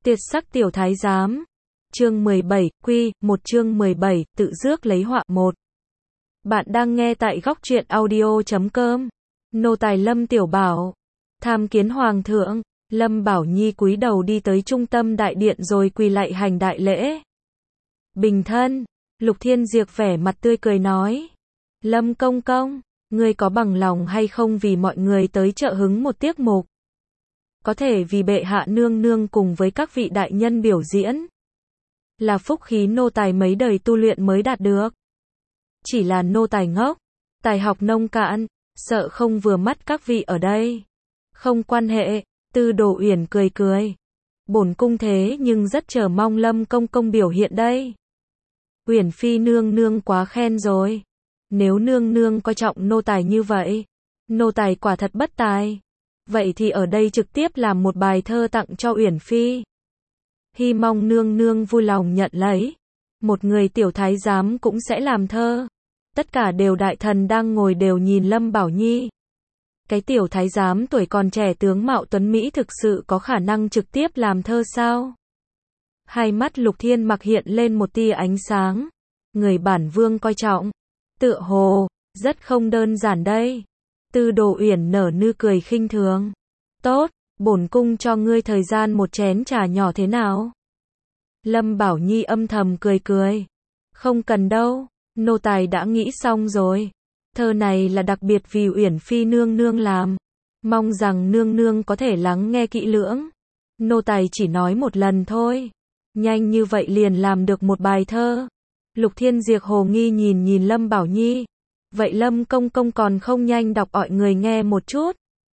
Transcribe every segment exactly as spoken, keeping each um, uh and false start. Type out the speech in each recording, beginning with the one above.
Tiệt sắc tiểu thái giám. Chương mười bảy, quy, một chương mười bảy, tự rước lấy họa một. Bạn đang nghe tại góc truyện audio chấm com. Nô tài Lâm Tiểu Bảo. Tham kiến hoàng thượng. Lâm Bảo Nhi cúi đầu đi tới trung tâm đại điện rồi quỳ lạy hành đại lễ. Bình thân. Lục Thiên Diệp vẻ mặt tươi cười nói. Lâm công công, ngươi có bằng lòng hay không vì mọi người tới trợ hứng một tiết mục? Có thể vì bệ hạ nương nương cùng với các vị đại nhân biểu diễn. Là phúc khí nô tài mấy đời tu luyện mới đạt được. Chỉ là nô tài ngốc, tài học nông cạn, sợ không vừa mắt các vị ở đây. Không quan hệ, Tư Đồ Uyển cười cười. Bổn cung thế nhưng rất chờ mong Lâm công công biểu hiện đây. Uyển phi nương nương quá khen rồi. Nếu nương nương coi trọng nô tài như vậy, nô tài quả thật bất tài. Vậy thì ở đây trực tiếp làm một bài thơ tặng cho Uyển phi. Hy mong nương nương vui lòng nhận lấy. Một người tiểu thái giám cũng sẽ làm thơ. Tất cả đều đại thần đang ngồi đều nhìn Lâm Bảo Nhi. Cái tiểu thái giám tuổi còn trẻ tướng mạo tuấn Mỹ thực sự có khả năng trực tiếp làm thơ sao? Hai mắt Lục Thiên Mặc hiện lên một tia ánh sáng. Người bản vương coi trọng. Tựa hồ, rất không đơn giản đây. Tư Đồ Uyển nở nụ cười khinh thường. Tốt, bổn cung cho ngươi thời gian một chén trà nhỏ thế nào? Lâm Bảo Nhi âm thầm cười cười. Không cần đâu, nô tài đã nghĩ xong rồi. Thơ này là đặc biệt vì Uyển phi nương nương làm. Mong rằng nương nương có thể lắng nghe kỹ lưỡng. Nô tài chỉ nói một lần thôi. Nhanh như vậy liền làm được một bài thơ. Lục Thiên Diệp hồ nghi nhìn nhìn Lâm Bảo Nhi. Vậy Lâm công công còn không nhanh đọc ọi người nghe một chút?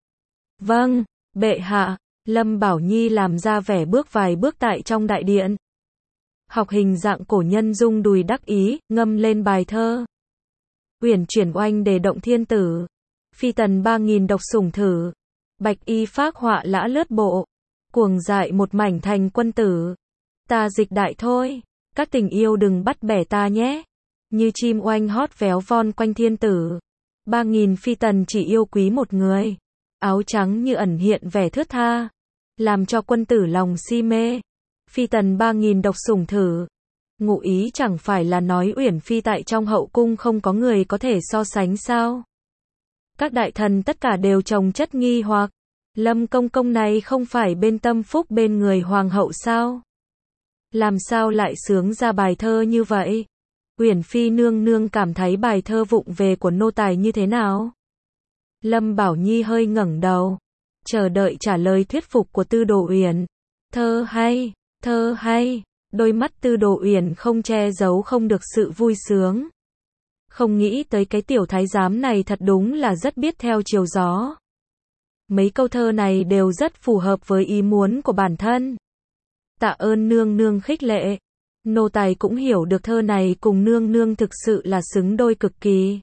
Vâng, bệ hạ. Lâm Bảo Nhi làm ra vẻ bước vài bước tại trong đại điện. Học hình dạng cổ nhân dung đùi đắc ý, ngâm lên bài thơ. Uyển chuyển oanh đề động thiên tử. Phi tần ba nghìn độc sủng thử. Bạch y phác họa lã lướt bộ. Cuồng dại một mảnh thành quân tử. Ta dịch đại thôi. Các tình yêu đừng bắt bẻ ta nhé. Như chim oanh hót véo von quanh thiên tử. Ba nghìn phi tần chỉ yêu quý một người. Áo trắng như ẩn hiện vẻ thướt tha. Làm cho quân tử lòng si mê. Phi tần ba nghìn độc sủng thử. Ngụ ý chẳng phải là nói Uyển phi tại trong hậu cung không có người có thể so sánh sao? Các đại thần tất cả đều chồng chất nghi hoặc. Lâm công công này không phải bên tâm phúc bên người hoàng hậu sao? Làm sao lại sướng ra bài thơ như vậy? Uyển phi nương nương cảm thấy bài thơ vụng về của nô tài như thế nào? Lâm Bảo Nhi hơi ngẩng đầu, chờ đợi trả lời thuyết phục của Tư Đồ Uyển. Thơ hay, thơ hay. Đôi mắt Tư Đồ Uyển không che giấu không được sự vui sướng. Không nghĩ tới cái tiểu thái giám này thật đúng là rất biết theo chiều gió. Mấy câu thơ này đều rất phù hợp với ý muốn của bản thân. Tạ ơn nương nương khích lệ. Nô tài cũng hiểu được thơ này cùng nương nương thực sự là xứng đôi cực kỳ.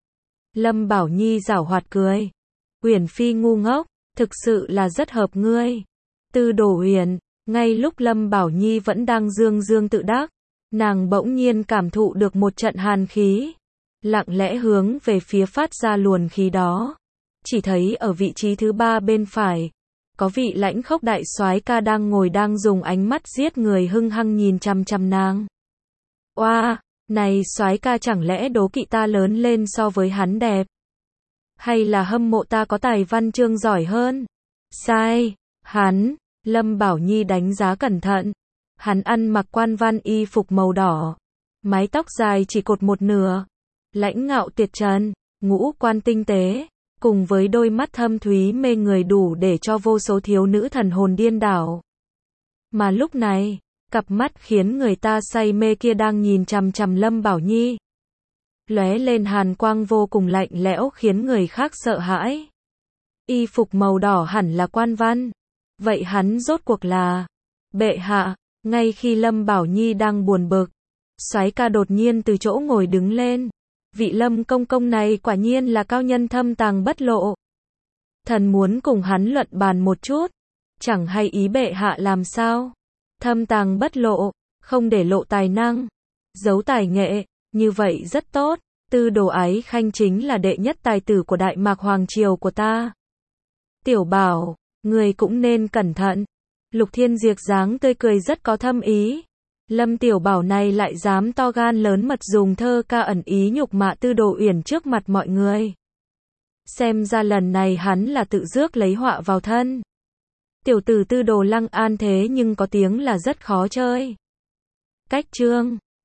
Lâm Bảo Nhi giảo hoạt cười. Uyển phi ngu ngốc, thực sự là rất hợp ngươi. Tư Đồ Uyển. Ngay lúc Lâm Bảo Nhi vẫn đang dương dương tự đắc, nàng bỗng nhiên cảm thụ được một trận hàn khí. Lặng lẽ hướng về phía phát ra luồn khí đó. Chỉ thấy ở vị trí thứ ba bên phải, có vị lãnh khốc đại soái ca đang ngồi đang dùng ánh mắt giết người hung hăng nhìn chằm chằm nàng. Oa, này soái ca chẳng lẽ đố kỵ ta lớn lên so với hắn đẹp? Hay là hâm mộ ta có tài văn chương giỏi hơn? Sai, hắn, Lâm Bảo Nhi đánh giá cẩn thận. Hắn ăn mặc quan văn y phục màu đỏ. Mái tóc dài chỉ cột một nửa. Lãnh ngạo tuyệt trần, ngũ quan tinh tế. Cùng với đôi mắt thâm thúy mê người đủ để cho vô số thiếu nữ thần hồn điên đảo. Mà lúc này, cặp mắt khiến người ta say mê kia đang nhìn chằm chằm Lâm Bảo Nhi. Lóe lên hàn quang vô cùng lạnh lẽo khiến người khác sợ hãi. Y phục màu đỏ hẳn là quan văn. Vậy hắn rốt cuộc là bệ hạ? Ngay khi Lâm Bảo Nhi đang buồn bực, soái ca đột nhiên từ chỗ ngồi đứng lên. Vị Lâm công công này quả nhiên là cao nhân thâm tàng bất lộ. Thần muốn cùng hắn luận bàn một chút. Chẳng hay ý bệ hạ làm sao? Thâm tàng bất lộ, không để lộ tài năng, giấu tài nghệ, như vậy rất tốt. Tư Đồ Ái Khanh chính là đệ nhất tài tử của Đại Mạc Hoàng Triều của ta. Tiểu Bảo, người cũng nên cẩn thận. Lục Thiên Diệp dáng tươi cười rất có thâm ý. Lâm Tiểu Bảo này lại dám to gan lớn mật dùng thơ ca ẩn ý nhục mạ Tư Đồ Uyển trước mặt mọi người. Xem ra lần này hắn là tự rước lấy họa vào thân. Tiểu tử Tư Đồ Lăng An thế nhưng có tiếng là rất khó chơi. Cách chương